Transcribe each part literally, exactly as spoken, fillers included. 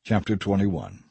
Chapter twenty-one.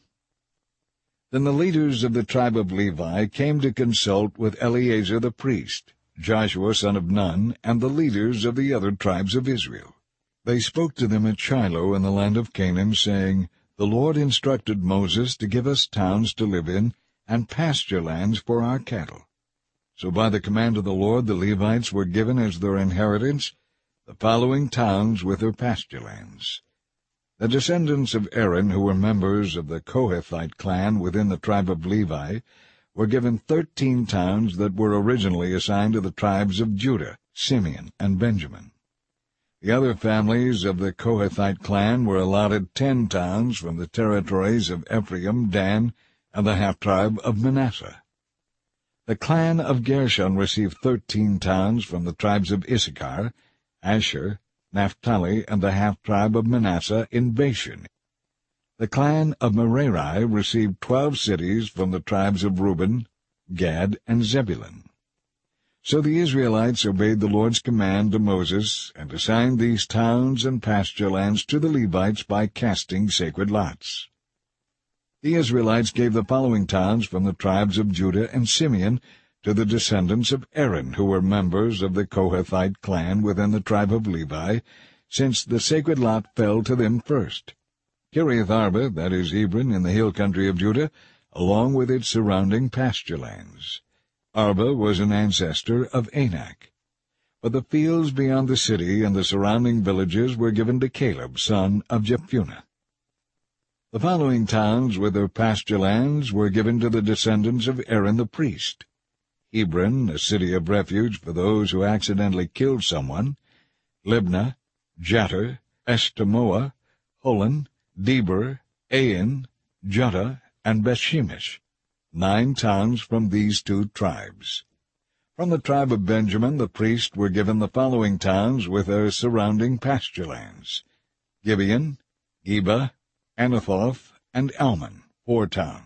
Then the leaders of the tribe of Levi came to consult with Eleazar the priest, Joshua son of Nun, and the leaders of the other tribes of Israel. They spoke to them at Shiloh in the land of Canaan, saying, The Lord instructed Moses to give us towns to live in, and pasture lands for our cattle. So by the command of the Lord the Levites were given as their inheritance the following towns with their pasture lands. The descendants of Aaron, who were members of the Kohathite clan within the tribe of Levi, were given thirteen towns that were originally assigned to the tribes of Judah, Simeon, and Benjamin. The other families of the Kohathite clan were allotted ten towns from the territories of Ephraim, Dan, and the half-tribe of Manasseh. The clan of Gershon received thirteen towns from the tribes of Issachar, Asher, Naphtali, and the half-tribe of Manasseh in Bashan. The clan of Merari received twelve cities from the tribes of Reuben, Gad, and Zebulun. So the Israelites obeyed the Lord's command to Moses, and assigned these towns and pasture lands to the Levites by casting sacred lots. The Israelites gave the following towns from the tribes of Judah and Simeon to the descendants of Aaron, who were members of the Kohathite clan within the tribe of Levi, since the sacred lot fell to them first. Kiriath-arba, that is Hebron, in the hill country of Judah, along with its surrounding pasture lands. Arba was an ancestor of Anak. But the fields beyond the city and the surrounding villages were given to Caleb, son of Jephunneh. The following towns with their pasture lands were given to the descendants of Aaron the priest: Hebron, a city of refuge for those who accidentally killed someone; Libnah, Jattir, Eshtemoa, Holon, Debir, Ain, Juttah, and Bethshemesh, nine towns from these two tribes. From the tribe of Benjamin the priests were given the following towns with their surrounding pasture lands: Gibeon, Geba, Anathoth, and Almon, four towns.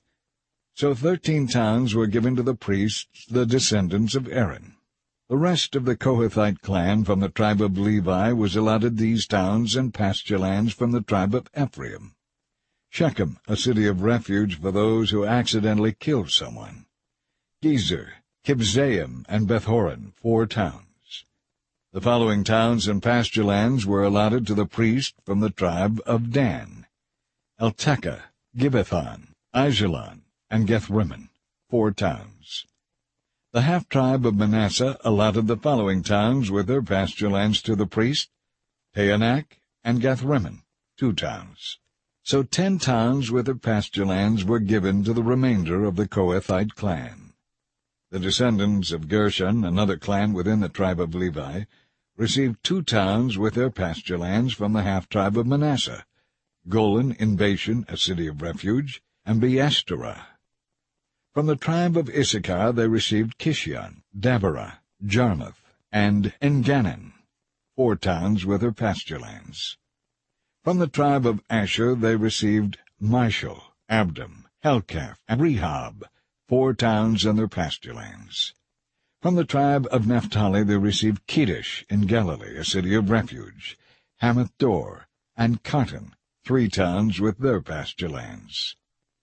So thirteen towns were given to the priests, the descendants of Aaron. The rest of the Kohathite clan from the tribe of Levi was allotted these towns and pasture lands from the tribe of Ephraim: Shechem, a city of refuge for those who accidentally killed someone; Gezer, Kibzaim, and Beth-horon, four towns. The following towns and pasture lands were allotted to the priest from the tribe of Dan: Eltekeh, Gibbethon, Aijalon, and Gethrimmon, four towns. The half-tribe of Manasseh allotted the following towns with their pasture lands to the priest: Taanach and Gethrimmon, two towns. So ten towns with their pasture lands were given to the remainder of the Kohathite clan. The descendants of Gershon, another clan within the tribe of Levi, received two towns with their pasture lands from the half-tribe of Manasseh: Golan in Bashan, a city of refuge, and Beeshterah. From the tribe of Issachar they received Kishion, Dabarah, Jarmuth, and Engannon, four towns with their pasture lands. From the tribe of Asher they received Mishal, Abdon, Helkath, and Rehob, four towns and their pasture lands. From the tribe of Naphtali they received Kedesh in Galilee, a city of refuge, Hamath-dor, and Kartan, three towns with their pasture lands.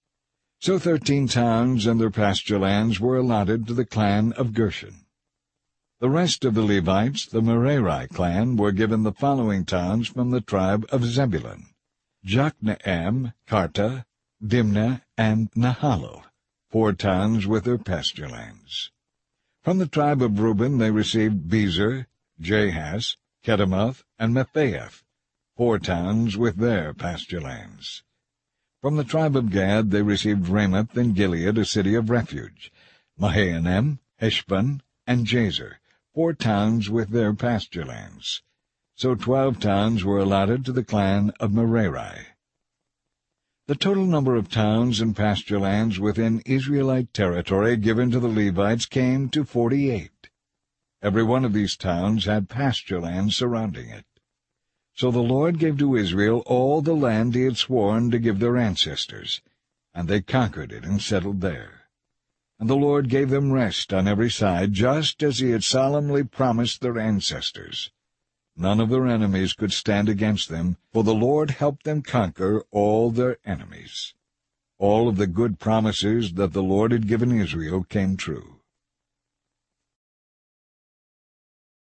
So thirteen towns and their pasture lands were allotted to the clan of Gershon. The rest of the Levites, the Merari clan, were given the following towns from the tribe of Zebulun: Jokneam, Karta, Dimnah, and Nahalal, four towns with their pasture lands. From the tribe of Reuben they received Bezer, Jahaz, Kedemoth, and Mephaeth, four towns with their pasture lands. From the tribe of Gad they received Ramoth in Gilead, a city of refuge, Mahanaim, Heshbon, and Jazer, four towns with their pasture lands. So twelve towns were allotted to the clan of Merari. The total number of towns and pasture lands within Israelite territory given to the Levites came to forty-eight. Every one of these towns had pasture land surrounding it. So the Lord gave to Israel all the land he had sworn to give their ancestors, and they conquered it and settled there. And the Lord gave them rest on every side, just as he had solemnly promised their ancestors. None of their enemies could stand against them, for the Lord helped them conquer all their enemies. All of the good promises that the Lord had given Israel came true.